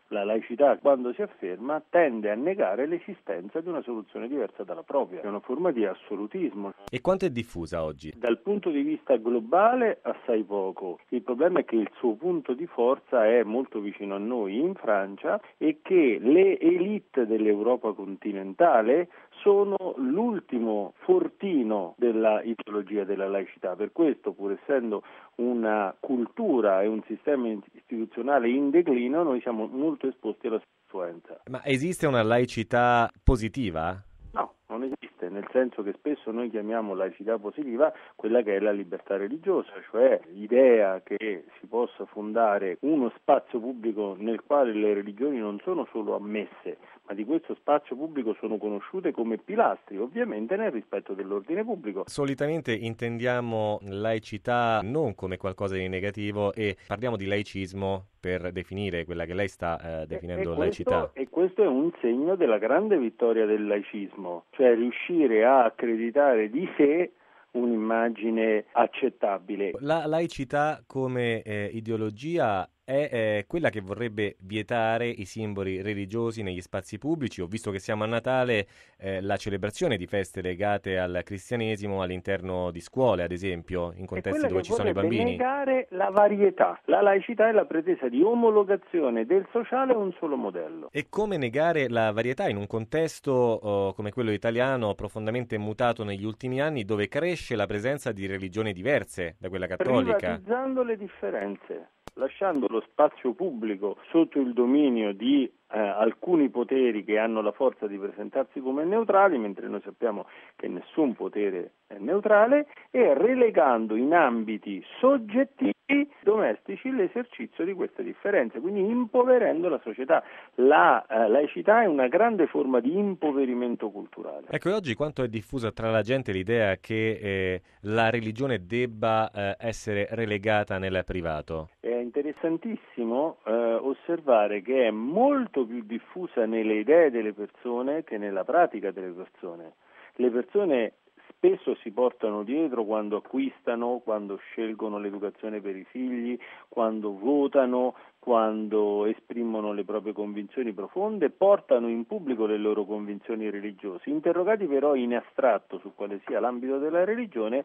La laicità, quando si afferma, tende a negare l'esistenza di una soluzione diversa dalla propria. È una forma di assolutismo. E quanto è diffusa oggi? Dal punto di vista globale, assai poco. Il problema è che il suo punto di forza è molto vicino a noi, in Francia, e che le élite dell'Europa continentale sono l'ultimo fortino della ideologia della laicità. Per questo, pur essendo una cultura e un sistema istituzionale in declino, noi siamo molto esposti alla sua influenza. Ma esiste una laicità positiva? No, non esiste, nel senso che spesso noi chiamiamo laicità positiva quella che è la libertà religiosa, cioè l'idea che si possa fondare uno spazio pubblico nel quale le religioni non sono solo ammesse, ma di questo spazio pubblico sono conosciute come pilastri, ovviamente nel rispetto dell'ordine pubblico. Solitamente intendiamo laicità non come qualcosa di negativo e parliamo di laicismo per definire quella che lei sta definendo laicità. E questo è un segno della grande vittoria del laicismo, cioè riuscire a accreditare di sé un'immagine accettabile. La laicità come ideologia è quella che vorrebbe vietare i simboli religiosi negli spazi pubblici. Ho visto che siamo a Natale, la celebrazione di feste legate al cristianesimo all'interno di scuole, ad esempio, in contesti dove ci sono i bambini. Negare la varietà. La laicità è la pretesa di omologazione del sociale a un solo modello. E come negare la varietà in un contesto come quello italiano profondamente mutato negli ultimi anni, dove cresce la presenza di religioni diverse da quella cattolica? Privatizzando le differenze, lasciando lo spazio pubblico sotto il dominio di alcuni poteri che hanno la forza di presentarsi come neutrali, mentre noi sappiamo che nessun potere è neutrale, e relegando in ambiti soggettivi domestici l'esercizio di queste differenze, quindi impoverendo la società. La laicità è una grande forma di impoverimento culturale. Ecco, e oggi quanto è diffusa tra la gente l'idea che la religione debba essere relegata nel privato? È interessantissimo osservare che è molto più diffusa nelle idee delle persone che nella pratica delle persone. Le persone spesso si portano dietro quando acquistano, quando scelgono l'educazione per i figli, quando votano, quando esprimono le proprie convinzioni profonde, portano in pubblico le loro convinzioni religiose. Interrogati però in astratto su quale sia l'ambito della religione,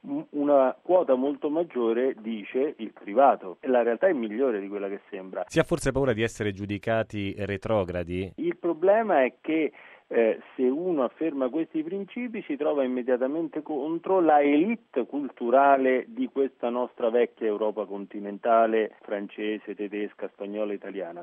una quota molto maggiore dice il privato. La realtà è migliore di quella che sembra. Si ha forse paura di essere giudicati retrogradi? Il problema è che se uno afferma questi principi si trova immediatamente contro la élite culturale di questa nostra vecchia Europa continentale, francese, tedesca, spagnola, italiana.